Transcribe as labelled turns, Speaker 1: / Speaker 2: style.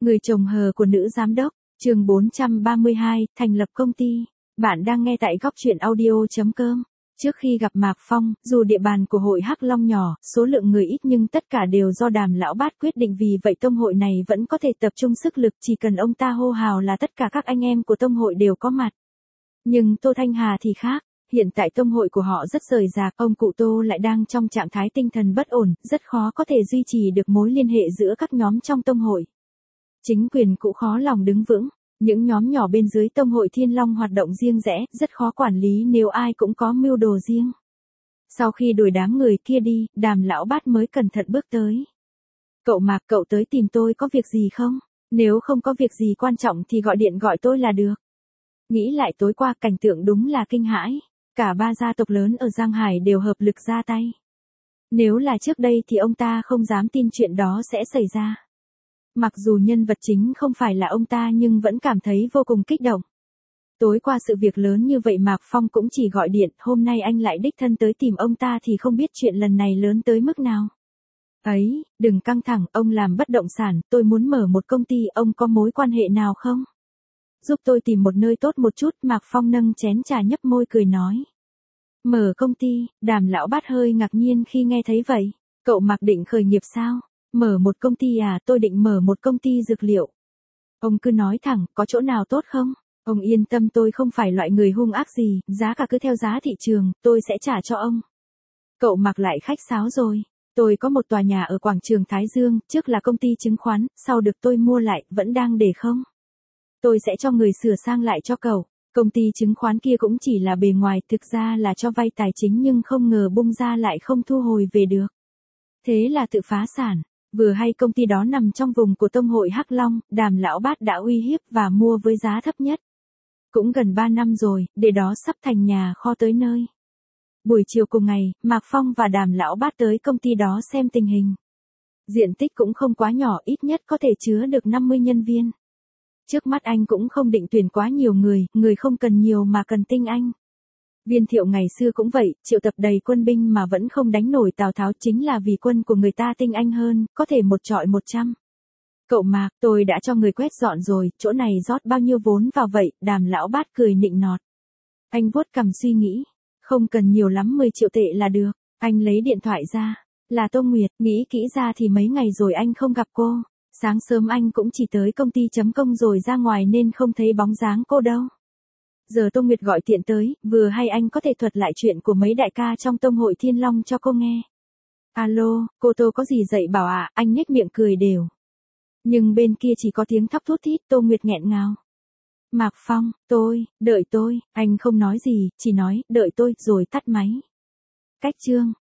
Speaker 1: Người chồng hờ của nữ giám đốc, chương 432, thành lập công ty. Bạn đang nghe tại góc truyện audio.com. Trước khi gặp Mạc Phong, dù địa bàn của hội Hắc Long nhỏ, số lượng người ít nhưng tất cả đều do Đàm lão bát quyết định, vì vậy tông hội này vẫn có thể tập trung sức lực, chỉ cần ông ta hô hào là tất cả các anh em của tông hội đều có mặt. Nhưng Tô Thanh Hà thì khác. Hiện tại tông hội của họ rất rời rạc, ông cụ Tô lại đang trong trạng thái tinh thần bất ổn, rất khó có thể duy trì được mối liên hệ giữa các nhóm trong tông hội. Chính quyền cũng khó lòng đứng vững, những nhóm nhỏ bên dưới tông hội Thiên Long hoạt động riêng rẽ, rất khó quản lý nếu ai cũng có mưu đồ riêng. Sau khi đuổi đám người kia đi, Đàm lão bát mới cẩn thận bước tới. Cậu Mạc, cậu tới tìm tôi có việc gì không? Nếu không có việc gì quan trọng thì gọi điện gọi tôi là được. Nghĩ lại tối qua cảnh tượng đúng là kinh hãi. Cả ba gia tộc lớn ở Giang Hải đều hợp lực ra tay. Nếu là trước đây thì ông ta không dám tin chuyện đó sẽ xảy ra. Mặc dù nhân vật chính không phải là ông ta nhưng vẫn cảm thấy vô cùng kích động. Tối qua sự việc lớn như vậy Mạc Phong cũng chỉ gọi điện, hôm nay anh lại đích thân tới tìm ông ta thì không biết chuyện lần này lớn tới mức nào. Ấy, đừng căng thẳng, ông làm bất động sản, tôi muốn mở một công ty, ông có mối quan hệ nào không? Giúp tôi tìm một nơi tốt một chút, Mạc Phong nâng chén trà nhấp môi cười nói. Mở công ty, Đàm lão bát hơi ngạc nhiên khi nghe thấy vậy. Cậu Mạc định khởi nghiệp sao? Mở một công ty à? Tôi định mở một công ty dược liệu. Ông cứ nói thẳng, có chỗ nào tốt không? Ông yên tâm, tôi không phải loại người hung ác gì, giá cả cứ theo giá thị trường, tôi sẽ trả cho ông. Cậu Mạc lại khách sáo rồi. Tôi có một tòa nhà ở quảng trường Thái Dương, trước là công ty chứng khoán, sau được tôi mua lại, vẫn đang để không. Tôi sẽ cho người sửa sang lại cho cậu. Công ty chứng khoán kia cũng chỉ là bề ngoài, thực ra là cho vay tài chính nhưng không ngờ bung ra lại không thu hồi về được. Thế là tự phá sản. Vừa hay công ty đó nằm trong vùng của tông hội Hắc Long, Đàm lão bát đã uy hiếp và mua với giá thấp nhất. Cũng gần 3 năm rồi, để đó sắp thành nhà kho tới nơi. Buổi chiều cùng ngày, Mạc Phong và Đàm lão bát tới công ty đó xem tình hình. Diện tích cũng không quá nhỏ, ít nhất có thể chứa được 50 nhân viên. Trước mắt anh cũng không định tuyển quá nhiều người không cần nhiều mà cần tinh anh. Viên Thiệu ngày xưa cũng vậy, triệu tập đầy quân binh mà vẫn không đánh nổi Tào Tháo chính là vì quân của người ta tinh anh hơn, có thể một trọi 100. Cậu Mạc, tôi đã cho người quét dọn rồi, chỗ này rót bao nhiêu vốn vào vậy? Đàm lão bát cười nịnh nọt. Anh vuốt cằm suy nghĩ, không cần nhiều lắm, 10 triệu tệ là được. Anh lấy điện thoại ra, là Tô Nguyệt, nghĩ kỹ ra thì mấy ngày rồi anh không gặp cô. Sáng sớm anh cũng chỉ tới công ty chấm công rồi ra ngoài nên không thấy bóng dáng cô đâu. Giờ Tô Nguyệt gọi tiện tới, vừa hay anh có thể thuật lại chuyện của mấy đại ca trong tông hội Thiên Long cho cô nghe. Alo, cô Tô có gì dạy bảo ạ? Anh nhếch miệng cười đều. Nhưng bên kia chỉ có tiếng thóc thút thít. Tô Nguyệt nghẹn ngào. Mạc Phong, đợi tôi, anh không nói gì, chỉ nói, đợi tôi, rồi tắt máy. Cách chương.